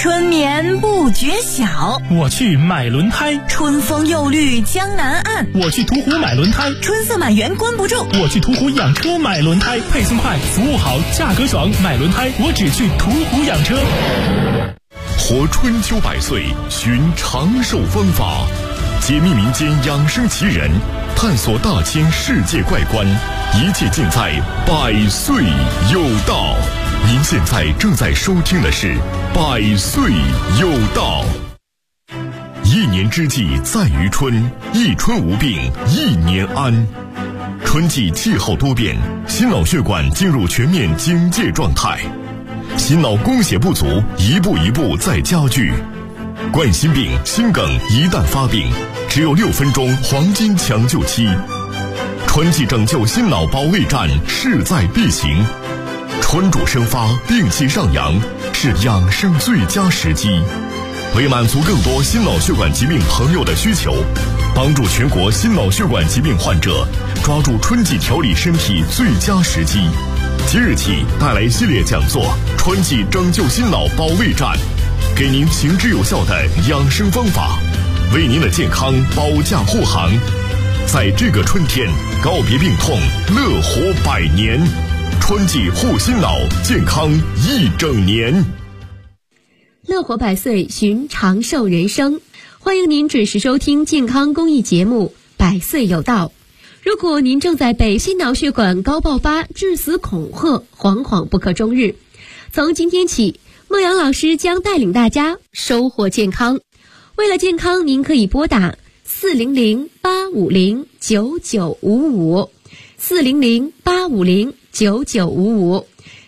春眠不觉晓， 我去买轮胎； 春风又绿江南岸， 我去途湖买轮胎； 春色满园关不住， 我去途湖养车买轮胎。配送快，服务好，价格爽，买轮胎我只去途湖养车。 活春秋百岁，寻长寿方法，解密民间养生奇人，探索大千世界怪观，一切尽在百岁有道。您现在正在收听的是百岁有道。一年之计在于春，一春无病一年安。春季气候多变，心脑血管进入全面警戒状态，心脑供血不足一步一步在加剧。冠心病、心梗一旦发病，只有6分钟黄金抢救期。春季拯救心脑保卫战势在必行，春主生发，病气上扬，是养生最佳时机。为满足更多心脑血管疾病朋友的需求，帮助全国心脑血管疾病患者抓住春季调理身体最佳时机，即日起带来系列讲座《春季拯救心脑保卫战》，给您行之有效的养生方法，为您的健康保驾护航。在这个春天，告别病痛，乐活100年。春季护心脑，健康一整年。 乐活100岁，寻长寿人生。欢迎您准时收听健康公益节目《百岁有道》。如果您正在被心脑血管高爆发致死恐吓，惶惶不可终日，从今天起，孟阳老师将带领大家收获健康。为了健康，您可以拨打400-850-9955 400-850-9955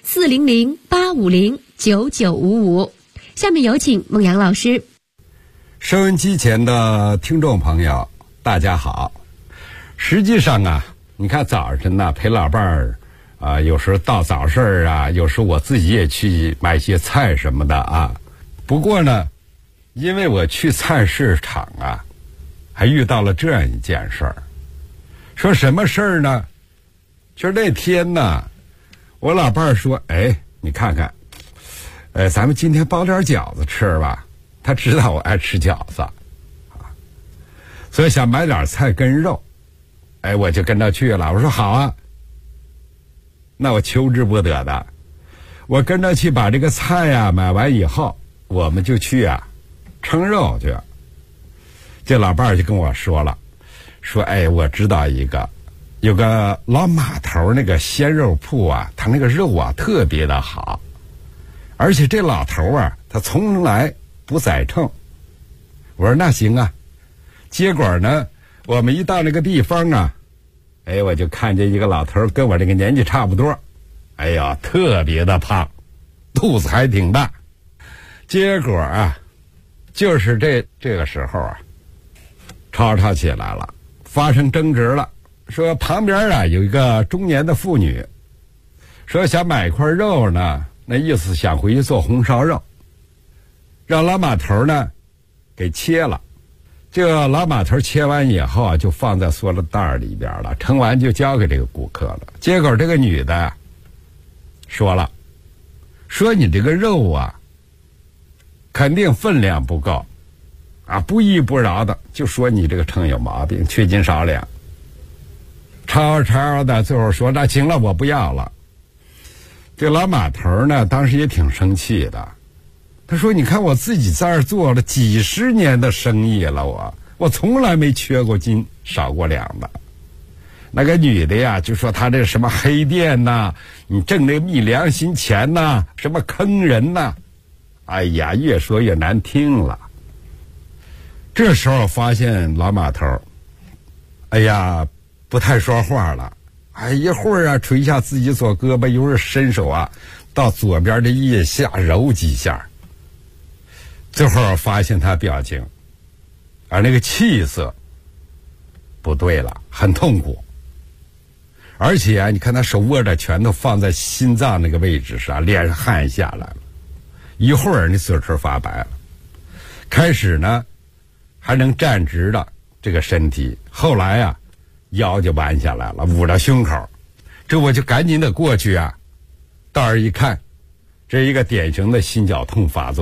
400-850-9955。下面有请孟阳老师。 收音机前的听众朋友，大家好。实际上啊，你看早晨呢，陪老伴儿有时候到早市啊，有时候我自己也去买些菜什么的啊。不过呢，因为我去菜市场啊，还遇到了这样一件事儿。说什么事儿呢？就是那天呢，我老伴儿说：“哎，你看看，咱们今天包点饺子吃吧。”他知道我爱吃饺子，所以想买点菜跟肉。哎，我就跟他去了。我说好啊，那我求之不得的，我跟着去把这个菜啊买完以后，我们就去啊称肉去。这老伴儿就跟我说了，说哎，我知道有个老码头那个鲜肉铺啊，他那个肉啊特别的好，而且这老头啊他从来不宰秤。我说那行啊。结果呢，我们一到那个地方啊，哎，我就看见一个老头跟我这个年纪差不多，哎呀，特别的胖，肚子还挺大。结果啊，就是这个时候啊，吵起来了，发生争执了。说旁边啊有一个中年的妇女，说想买一块肉呢，那意思想回去做红烧肉，让老码头呢给切了。这个老码头切完以后啊，就放在塑料袋里边了，盛完就交给这个顾客了。结果这个女的说了，说你这个肉啊肯定分量不够啊，不依不饶的就说你这个秤有毛病，缺斤少两。吵的最后说那行了，我不要了。这老码头呢当时也挺生气的，他说你看我自己在这儿做了几十年的生意了，我从来没缺过斤少过两的。那个女的呀就说他这什么黑店呐，你挣这昧良心钱呐，什么坑人呐，哎呀越说越难听了。这时候发现老码头哎呀不太说话了，哎，一会儿啊捶一下自己左胳膊，一会儿伸手啊到左边的腋下揉几下。最后发现他表情而那个气色不对了，很痛苦。而且啊，你看他手握着拳头放在心脏那个位置上，脸上汗下来了，一会儿那嘴唇发白了。开始呢还能站直的这个身体，后来啊腰就弯下来了，捂着胸口。这我就赶紧的过去啊，到时一看，这一个典型的心绞痛发作了。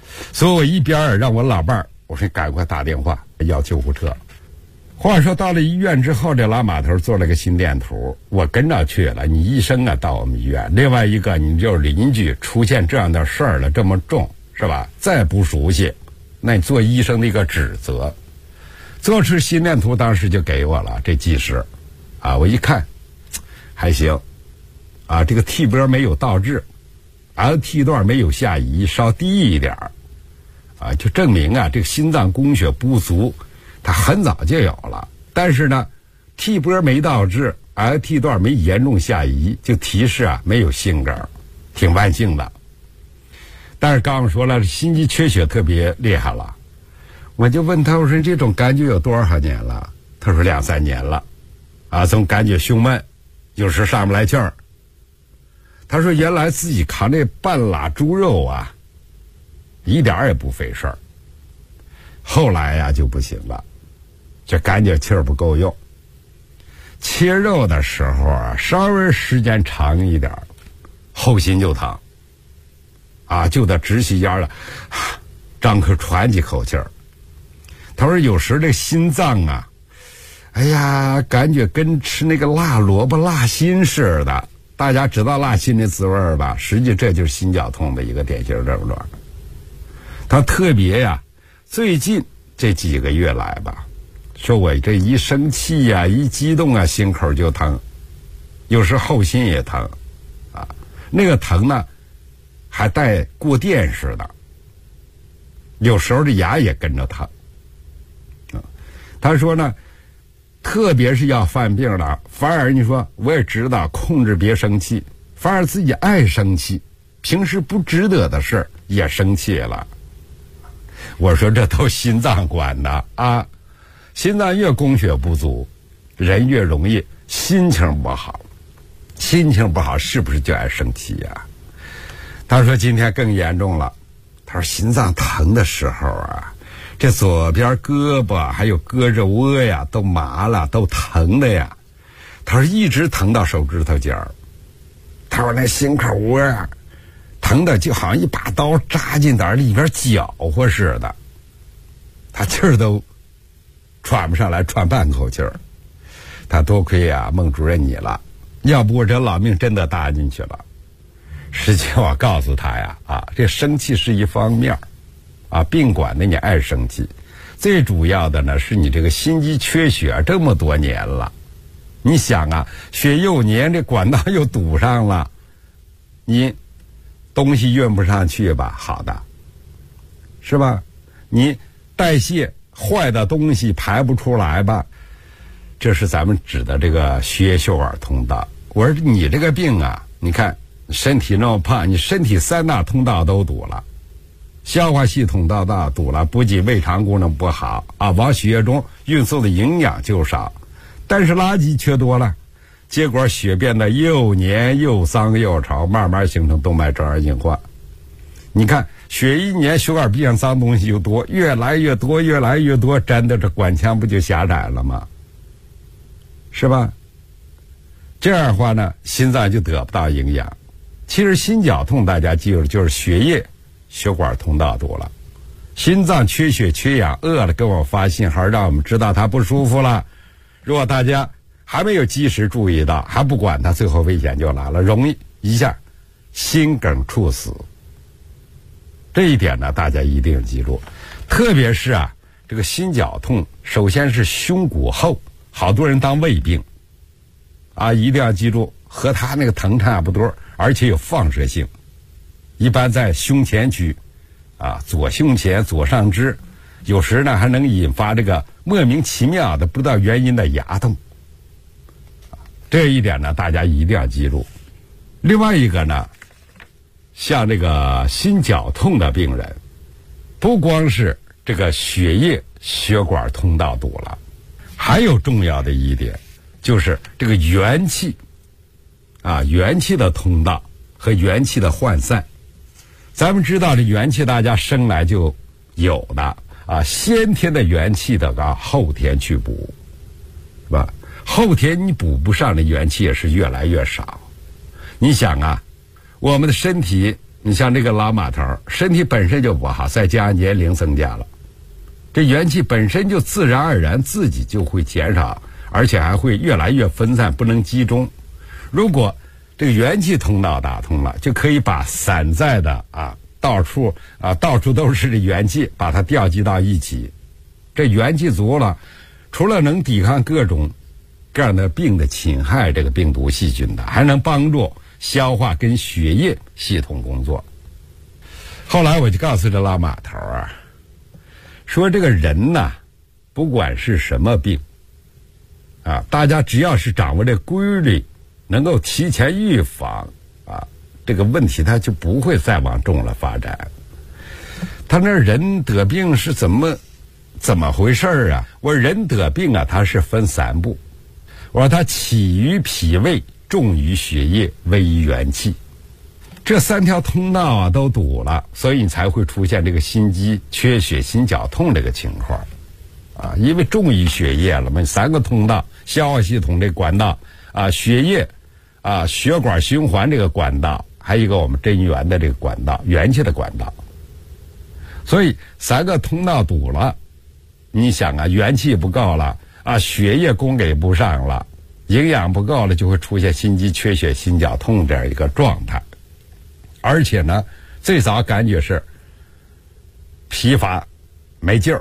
所以我一边让我老伴儿，我说赶快打电话要救护车。话说到了医院之后，这老码头做了个心电图，我跟着去了。你医生啊到我们医院，另外一个你就是邻居出现这样的事儿了，这么重是吧？再不熟悉，那你做医生的一个指责。做出心电图当时就给我了，这技师啊，我一看还行啊，这个 T 波没有倒置， LT 段没有下移，稍低一点啊，就证明啊这个心脏供血不足，它很早就有了。但是呢 T 波没倒置， LT 段没严重下移，就提示啊没有心梗，挺万幸的。但是刚刚说了，心肌缺血特别厉害了，我就问他，我说这种感觉有多少年了？他说2、3年了啊，总感觉胸闷，有时上不来气儿。他说原来自己扛这半拉猪肉啊一点也不费事儿，后来呀就不行了，就感觉气儿不够用。切肉的时候啊，稍微时间长一点，后心就疼啊，就得直起腰了，张口喘几口气儿。他说有时这心脏啊，哎呀，感觉跟吃那个辣萝卜辣心似的。大家知道辣心的滋味吧？实际这就是心绞痛的一个典型症状。他特别呀，最近这几个月来吧，说我这一生气呀，一激动啊，心口就疼，有时后心也疼啊，那个疼呢还带过电似的，有时候这牙也跟着疼。他说呢，特别是要犯病了，反而你说我也知道控制别生气，反而自己爱生气，平时不值得的事也生气了。我说这都心脏管的啊，心脏越供血不足，人越容易心情不好，心情不好是不是就爱生气呀？他说今天更严重了，他说心脏疼的时候啊，这左边胳膊还有胳肢窝呀都麻了，都疼的呀。他说一直疼到手指头尖儿。他说那心口窝啊，疼的就好像一把刀扎进胆里边搅和似的，他气儿都喘不上来，喘半口气儿。他多亏啊孟主任你了，要不我这老命真的搭进去了。实际我告诉他呀啊，这生气是一方面啊，病管的你爱生气，最主要的呢是你这个心肌缺血这么多年了，你想啊，血又黏，这管道又堵上了，你东西运不上去吧，好的，是吧？你代谢坏的东西排不出来吧，这是咱们指的这个血液血管通道。我说你这个病啊，你看身体那么胖，你身体3大通道都堵了，消化系统道堵了，不仅胃肠功能不好啊，往血液中运送的营养就少，但是垃圾却多了，结果血变得又黏又脏又稠，慢慢形成动脉粥样硬化。你看血一黏，血管壁上脏东西就多，越来越多越来越多，真的这管腔不就狭窄了吗？是吧？这样的话呢，心脏就得不到营养。其实心绞痛大家记住，就是血液血管通道堵了，心脏缺血缺氧，饿了给我发信号，让我们知道它不舒服了。如果大家还没有及时注意到，还不管它，最后危险就来了，容易一下心梗猝死。这一点呢大家一定记住，特别是啊这个心绞痛，首先是胸骨后，好多人当胃病啊，一定要记住，和他那个疼差不多，而且有放射性，一般在胸前区啊，左胸前左上肢，有时呢还能引发这个莫名其妙的不知道原因的牙痛。这一点呢大家一定要记住。另外一个呢，像这个心绞痛的病人，不光是这个血液血管通道堵了，还有重要的一点就是这个元气啊，元气的通道和元气的涣散。咱们知道这元气大家生来就有的啊，先天的元气的啊，后天去补，是吧？后天你补不上的元气也是越来越少。你想啊，我们的身体你像这个老码头，身体本身就不好，再加上年龄增加了，这元气本身就自然而然自己就会减少，而且还会越来越分散，不能集中。如果这个元气通道打通了，就可以把散在的到处都是这元气，把它调集到一起。这元气足了，除了能抵抗各种各样的病的侵害，这个病毒细菌的，还能帮助消化跟血液系统工作。后来我就告诉这老码头说这个人呐，不管是什么病大家只要是掌握这规律，能够提前预防这个问题它就不会再往重了发展。他那人得病是怎么回事我说人得病它是分3步。我说它起于脾胃，重于血液，危于元气。这3条通道都堵了，所以你才会出现这个心肌缺血、心绞痛这个情况因为重于血液了嘛，3个通道，消化系统这管道血液血管循环这个管道，还有一个我们真元的这个管道，元气的管道。所以3个通道堵了，你想元气不够了血液供给不上了，营养不够了，就会出现心肌缺血、心绞痛这样一个状态。而且呢，最早感觉是疲乏没劲儿，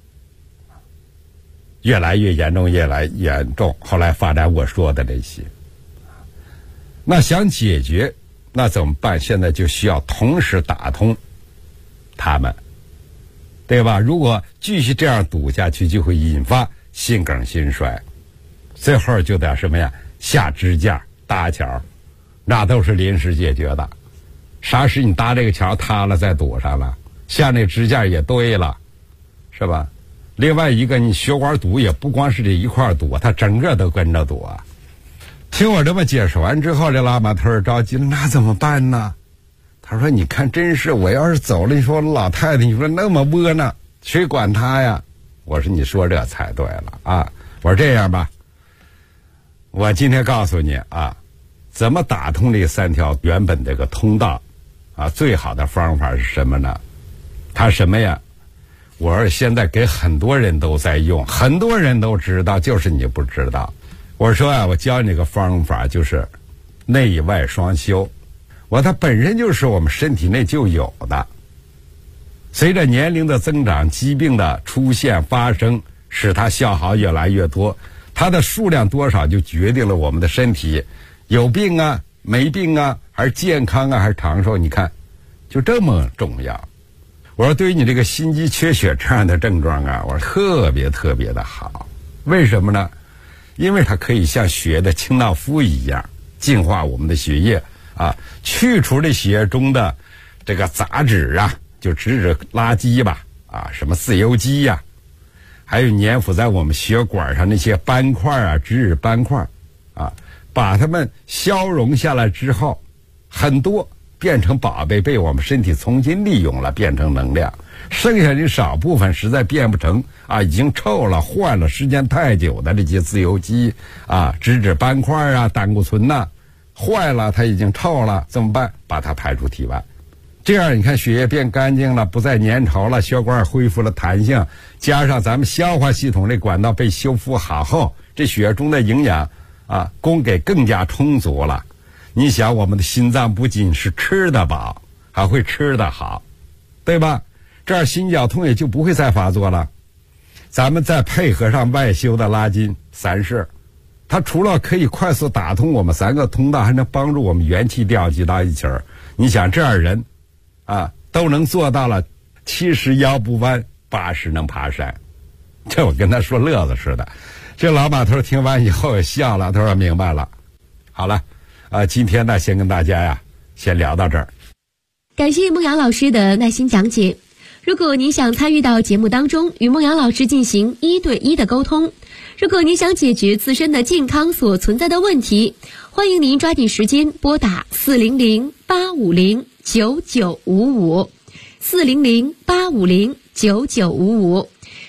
越来越严重，越来越严重，后来发展我说的这些。那想解决那怎么办？现在就需要同时打通他们，对吧？如果继续这样堵下去，就会引发心梗心衰，最后就得什么呀？下支架搭桥，那都是临时解决的。啥时你搭这个桥塌了再堵上了，下那支架也堆了，是吧？另外一个你血管堵也不光是这一块堵，它整个都跟着堵听我这么解释完之后，这老马头着急了，那怎么办呢？他说你看真是，我要是走了，你说老太太你说那么窝囊，谁管他呀？我说你说这才对了我说这样吧，我今天告诉你怎么打通这3条原本这个通道最好的方法是什么呢？他什么呀？我说现在给很多人都在用，很多人都知道，就是你不知道。我说我教你个方法，就是内外双修。我说它本身就是我们身体内就有的，随着年龄的增长，疾病的出现发生，使它消耗越来越多，它的数量多少就决定了我们的身体有病没病还是健康还是长寿。你看就这么重要。我说对于你这个心肌缺血这样的症状我说特别特别的好。为什么呢？因为它可以像血的清道夫一样净化我们的血液去除这血液中的这个杂质就指垃圾吧什么自由基还有粘附在我们血管上那些斑块脂斑块把它们消融下来之后，很多变成宝贝，被我们身体重新利用了，变成能量。剩下的少部分实在变不成已经臭了坏了时间太久的这些自由基脂斑块胆固醇坏了，它已经臭了，怎么办？把它排出体外。这样你看血液变干净了，不再粘稠了，血管恢复了弹性，加上咱们消化系统这管道被修复好后，这血液中的营养供给更加充足了。你想我们的心脏不仅是吃得饱，还会吃得好，对吧？这样心绞痛也就不会再发作了。咱们再配合上外修的拉筋3式，它除了可以快速打通我们3个通道，还能帮助我们元气调集到一起儿。你想这样人都能做到了，70腰不弯，80能爬山。这我跟他说乐子似的。这老马头听完以后也笑了，他说明白了。好了今天呢先跟大家先聊到这儿。 感谢孟阳老师的耐心讲解。如果您想参与到节目当中，与孟阳老师进行1对1的沟通，如果您想解决自身的健康所存在的问题，欢迎您抓紧时间拨打400-850-9955 400-850-9955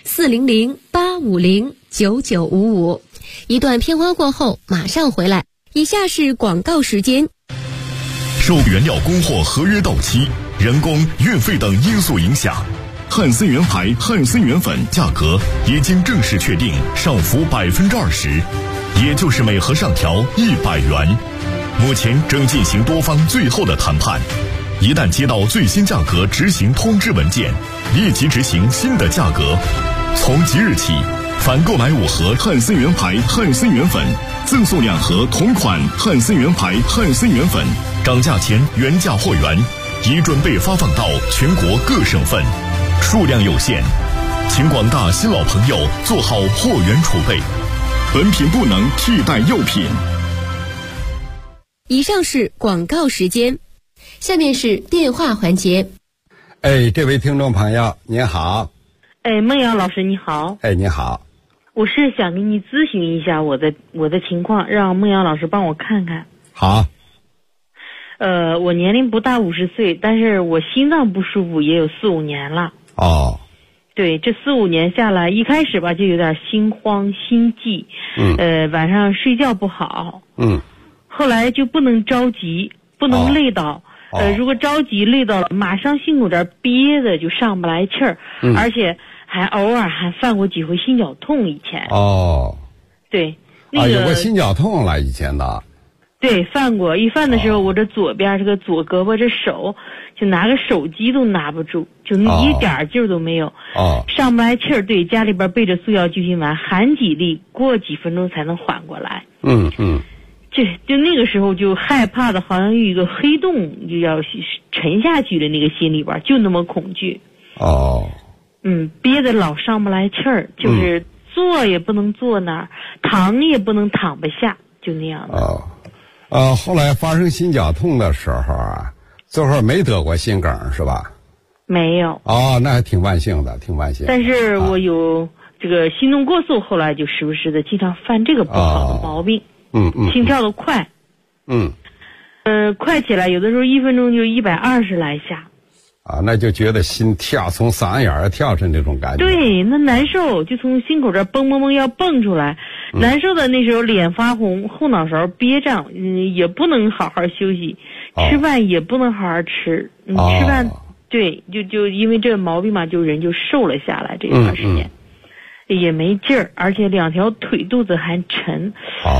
400-850-9955。一段片花过后马上回来，以下是广告时间。 受原料供货合约到期、人工、运费等因素影响，汉森源牌汉森源粉价格已经正式确定上浮20%，也就是每盒上调100元。目前正进行多方最后的谈判，一旦接到最新价格执行通知文件，立即执行新的价格。从即日起，凡购买5盒汉森源牌汉森源粉，赠送2盒同款汉森源牌汉森源粉，涨价前原价货源已准备发放到全国各省份，数量有限，请广大新老朋友做好货源储备，本品不能替代药品。 以上是广告时间，下面是电话环节。 这位听众朋友您好。 孟瑶老师你好。 你好。 我是想给你咨询一下我的情况，让孟瑶老师帮我看看。 好。 我年龄不大50岁，但是我心脏不舒服也有4-5年了。 哦。 对，这4-5年下来，一开始吧就有点心慌心悸，晚上睡觉不好。后来就不能着急，不能累到。如果着急累到了，马上心口这儿憋的就上不来气儿，而且还偶尔还犯过几回心绞痛。以前对， 有过心绞痛了以前的。 对，犯过。一犯的时候，我这左边这个左胳膊这手，就拿个手机都拿不住，就一点劲儿都没有。上不来气儿。对，家里边备着速效救心丸，含几粒，过几分钟才能缓过来。就那个时候就害怕的，好像有一个黑洞就要沉下去的那个心里边，就那么恐惧。憋得老上不来气儿，就是坐也不能坐那儿，躺也不能躺不下，就那样的。 后来发生心绞痛的时候啊，这会儿没得过心梗是吧？ 没有。 那还挺万幸的，挺万幸的。 但是我有这个心动过速，后来就时不时的经常犯这个不好的毛病。心跳的快。快起来有的时候1分钟就120来下。 那就觉得心跳从嗓子眼儿跳成这种感觉。 对，那难受，就从心口这儿蹦蹦蹦要蹦出来。难受的那时候脸发红，后脑勺憋胀，也不能好好休息，吃饭也不能好好吃。吃饭对，就因为这个毛病嘛，就人就瘦了下来。这一段时间也没劲儿，而且2条腿肚子还沉。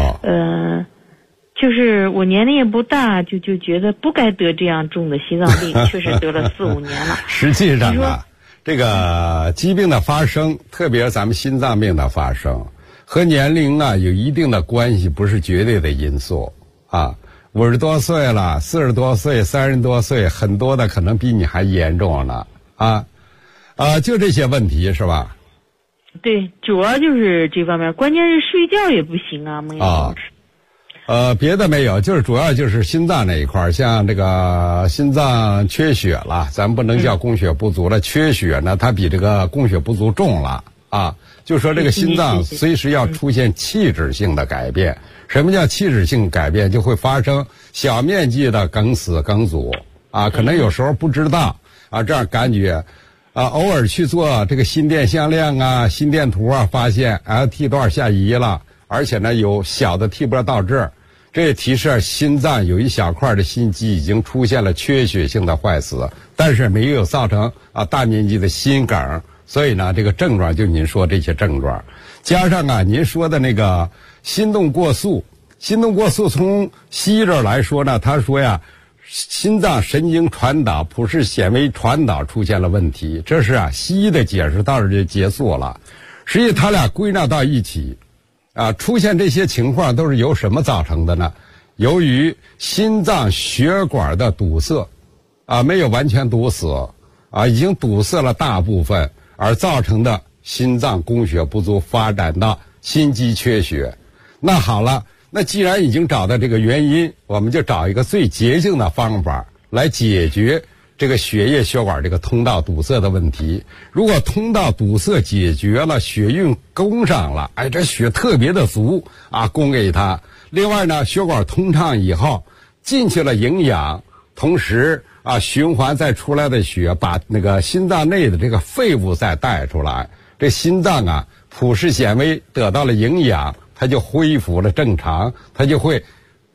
就是我年龄也不大，就觉得不该得这样重的心脏病，确实得了4-5年了。 实际上这个疾病的发生，特别是咱们心脏病的发生，和年龄有一定的关系，不是绝对的因素。50多岁了，40多岁，30多岁，很多的可能比你还严重了。就这些问题是吧？ 对，主要就是这方面，关键是睡觉也不行啊，孟老师。 别的没有，就是主要就是心脏那一块，像这个心脏缺血了，咱不能叫供血不足了，缺血呢，它比这个供血不足重了就说这个心脏随时要出现器质性的改变。什么叫器质性改变？就会发生小面积的梗死梗阻可能有时候不知道这样感觉偶尔去做这个心电向量心电图发现T 段下移了，而且呢有小的 T 波倒置，这也提示心脏有一小块的心肌已经出现了缺血性的坏死，但是没有造成大面积的心梗。所以呢这个症状就您说这些症状，加上您说的那个心动过速从西医这儿来说呢，他说心脏神经传导普氏显微传导出现了问题，这是西医的解释到这就结束了。实际他俩归纳到一起出现这些情况都是由什么造成的呢？由于心脏血管的堵塞没有完全堵死已经堵塞了大部分，而造成的心脏供血不足，发展到心肌缺血。那好了，那既然已经找到这个原因，我们就找一个最捷径的方法来解决这个血液血管这个通道堵塞的问题。如果通道堵塞解决了，血运供上了，这血特别的足供给它。另外呢，血管通畅以后，进去了营养，同时循环再出来的血把那个心脏内的这个废物再带出来，这心脏普氏显微得到了营养，它就恢复了正常，它就会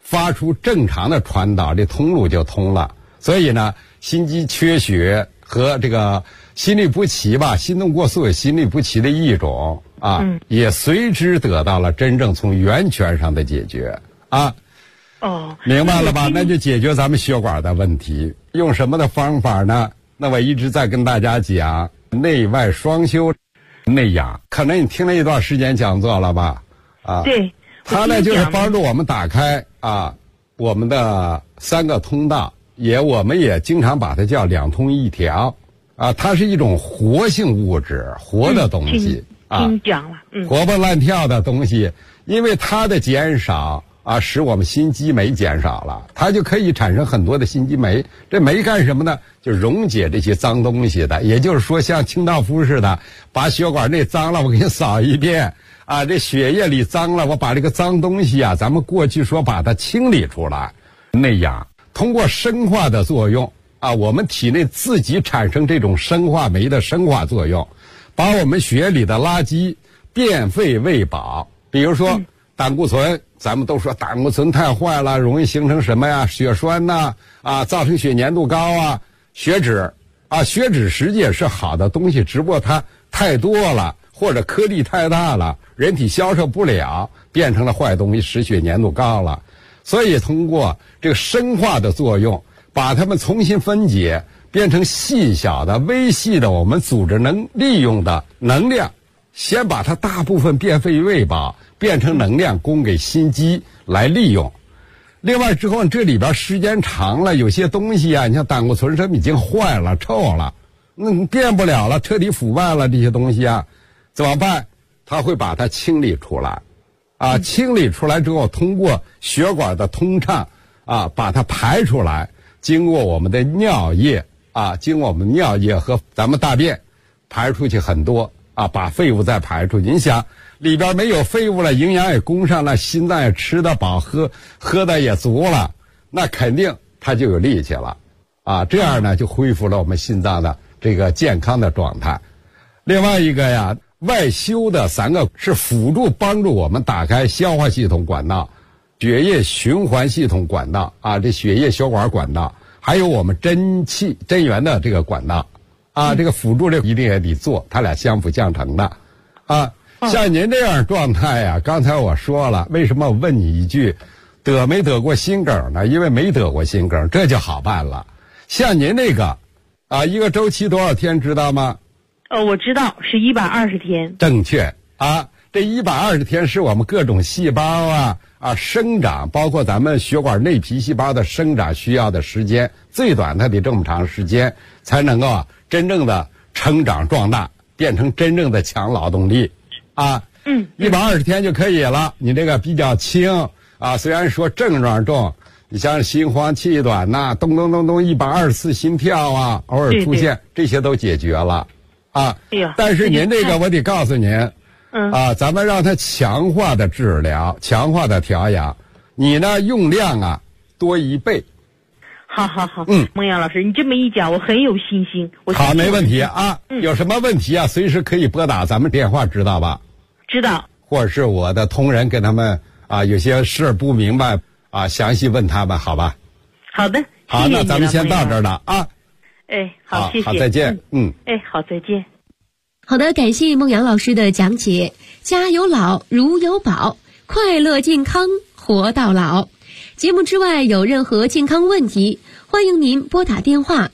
发出正常的传导，这通路就通了。所以呢，心肌缺血和这个心律不齐吧，心动过速有心律不齐的一种啊，也随之得到了真正从源泉上的解决啊。 哦， 明白了吧？那就解决咱们血管的问题。用什么的方法呢？那我一直在跟大家讲内外双修，内养。可能你听了一段时间讲座了吧？啊， 对。 它呢就是帮助我们打开啊我们的3个通道，我们也经常把它叫两通一调啊。它是一种活性物质，活的东西听讲了， 活蹦乱跳的东西，因为它的减少。使我们心肌酶减少了，它就可以产生很多的心肌酶。这酶干什么呢？就溶解这些脏东西的。也就是说，像清道夫似的，把血管内脏了，我给你扫一遍啊。这血液里脏了，我把这个脏东西啊，咱们过去说把它清理出来。内养通过生化的作用啊，我们体内自己产生这种生化酶的生化作用，把我们血里的垃圾变废为宝。比如说胆固醇。咱们都说胆固醇太坏了，容易形成什么呀？血栓呐，造成血粘度高啊。血脂啊，血脂实际也是好的东西，只不过它太多了，或者颗粒太大了，人体消受不了，变成了坏东西，使血粘度高了。所以通过这个生化的作用，把它们重新分解，变成细小的、微细的我们组织能利用的能量，先把它大部分变废为宝。变成能量供给心肌来利用。另外之后这里边时间长了，有些东西啊，你像胆固醇什么已经坏了臭了，变不了了，彻底腐败了，这些东西啊怎么办？它会把它清理出来啊，清理出来之后通过血管的通畅啊把它排出来，经过我们的尿液啊，经过我们尿液和咱们大便排出去很多啊，把废物再排出去。你想里边没有废物了，营养也供上了，心脏也吃得饱，喝的也足了，那肯定它就有力气了啊。这样呢就恢复了我们心脏的这个健康的状态。另外一个呀，外修的3个是辅助帮助我们打开消化系统管道、血液循环系统管道啊，这血液血管管道，还有我们真元的这个管道啊，这个辅助这一定也得做，它俩相辅相成的啊。像您这样状态呀，刚才我说了，为什么我问你一句，得没得过心梗呢？因为没得过心梗，这就好办了。像您这个，一个周期多少天知道吗？ 我知道是120天。 正确啊，这120天是我们各种细胞生长，包括咱们血管内皮细胞的生长需要的时间，最短它得这么长时间才能够真正的成长壮大，变成真正的强劳动力。120天就可以了。你这个比较轻啊，虽然说症状重，你像心慌气短呐，咚咚咚咚120次心跳啊，偶尔出现，这些都解决了啊。但是您这个我得告诉您，咱们让它强化的治疗，强化的调养，你呢用量多1倍。 好，孟阳老师，你这么一讲，我很有信心。 好，没问题啊。有什么问题随时可以拨打咱们电话，知道吧？ 知道。 或者是我的同仁跟他们有些事不明白详细问他们，好吧？ 好的。 好，那咱们先到这儿了啊。 好，谢谢。 好，再见。 好，再见。 好的，感谢孟阳老师的讲解。家有老，如有宝，快乐健康活到老。节目之外有任何健康问题，欢迎您拨打电话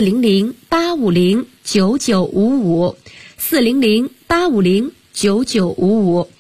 400-850-9955 400-850-9955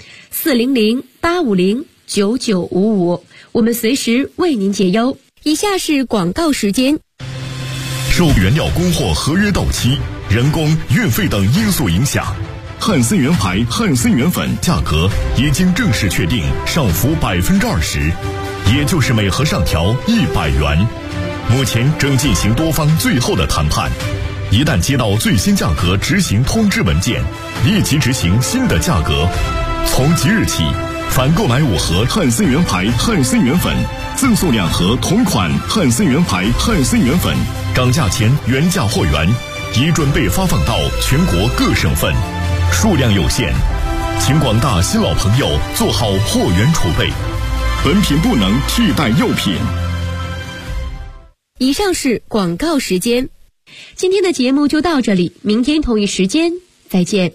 400-850-9955，我们随时为您解忧。以下是广告时间。 受原料供货合约到期、人工、运费等因素影响，汉森源牌汉森源粉价格已经正式确定上浮20%，也就是每盒上调100元。目前正进行多方最后的谈判，一旦接到最新价格执行通知文件，立即执行新的价格。从即日起，凡购买5盒汉森源牌汉森源粉，赠送2盒同款汉森源牌汉森源粉，涨价前原价货源已准备发放到全国各省份，数量有限，请广大新老朋友做好货源储备。 本品不能替代药品。 以上是广告时间。今天的节目就到这里，明天同一时间再见。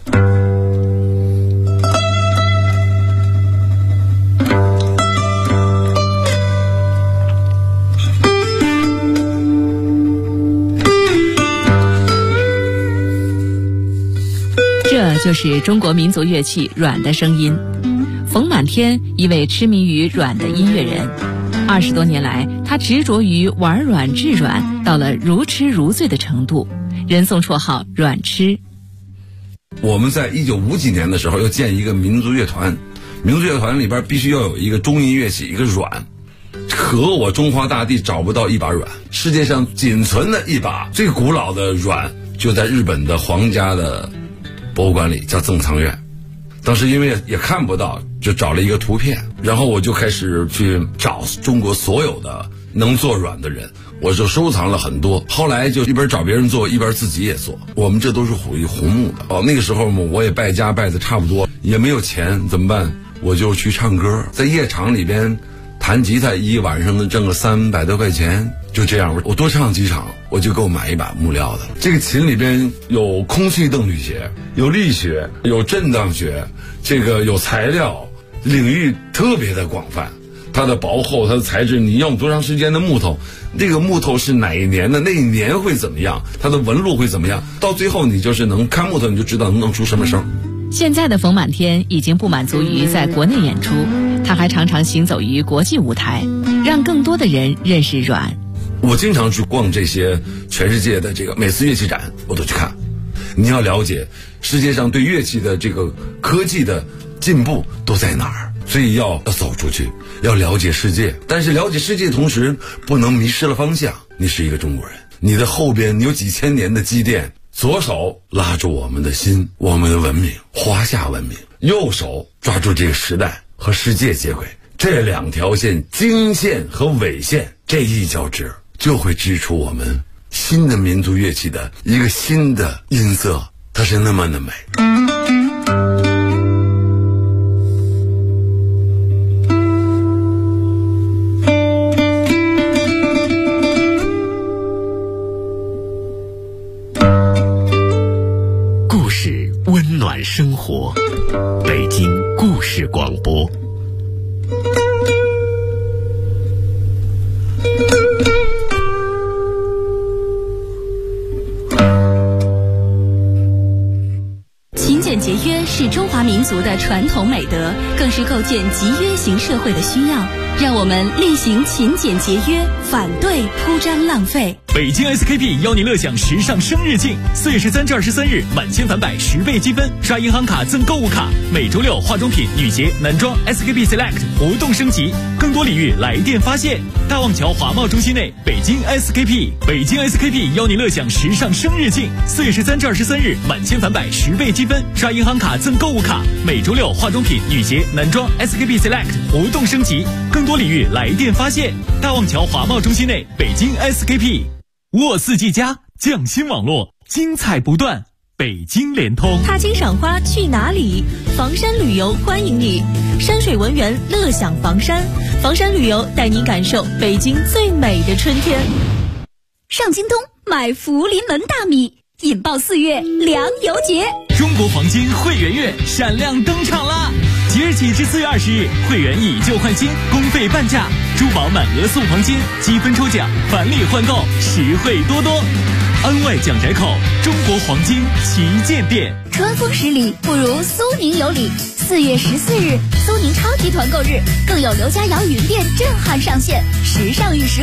这就是中国民族乐器阮的声音。冯满天，一位痴迷于阮的音乐人，20多年来，他执着于玩阮制阮，到了如痴如醉的程度，人送绰号阮痴。 我们在1950几年的时候要建一个民族乐团，民族乐团里边必须要有一个中音乐器，一个阮。可我中华大地找不到一把阮，世界上仅存的一把最古老的阮就在日本的皇家的博物馆里，叫赠藏院。当时因为也看不到，就找了一个图片，然后我就开始去找中国所有的能做阮的人，我就收藏了很多。后来就一边找别人做，一边自己也做。我们这都是属于红木的。那个时候我也败家败的差不多，也没有钱，怎么办？我就去唱歌，在夜场里边弹吉他，一晚上能挣个300多块钱。就这样，我多唱几场，我就够买一把木料的。这个琴里边有空气动力学，有力学，有震荡学，这个有材料，领域特别的广泛。它的薄厚，它的材质，你用多长时间的木头，那个木头是哪一年的，那一年会怎么样，它的纹路会怎么样，到最后你就是能看木头，你就知道能出什么声。 现在的冯满天已经不满足于在国内演出，他还常常行走于国际舞台，让更多的人认识阮。 我经常去逛这些全世界的这个每次乐器展，我都去看。你要了解世界上对乐器的这个科技的进步都在哪儿，所以要走出去，要了解世界。但是了解世界的同时，不能迷失了方向。你是一个中国人，你的后边你有几千年的积淀，左手拉住我们的心，我们的文明，华夏文明；右手抓住这个时代和世界接轨。这两条线，经线和纬线，这一交织，就会织出我们新的民族乐器的一个新的音色，它是那么的美。 故事温暖生活，北京故事广播。 勤俭节约是中华民族的传统美德，更是构建集约型社会的需要。让我们厉行勤俭节约，反对铺张浪费。 北京 SKP 邀您乐享时尚生日庆，4月13至23日，满千返百，10倍积分，刷银行卡赠购物卡。每周六化妆品、女鞋、男装 SKP Select 活动升级，更多礼遇来电发现。大望桥华贸中心内，北京 SKP， 北京 SKP 邀您乐享时尚生日庆，4月13至23日，满千返百，10倍积分，刷银行卡赠购物卡。每周六化妆品、女鞋、男装 SKP Select 活动升级，更多礼遇来电发现。大望桥华贸中心内，北京 SKP。沃四季家匠心网络，精彩不断。北京联通， 踏青赏花去哪里？房山旅游欢迎你，山水文园乐享房山，房山旅游带你感受北京最美的春天。上京东买福临门大米，引爆4月粮油节。 中国黄金会员月闪亮登场啦！即日起至4月20日，会员以旧换新，公费半价，珠宝满额送黄金，积分抽奖，返利换购，实惠多多。安外蒋宅口中国黄金旗舰店。 春风十里不如苏宁有礼，4月14日苏宁超级团购日，更有刘家窑云店震撼上线，时尚与时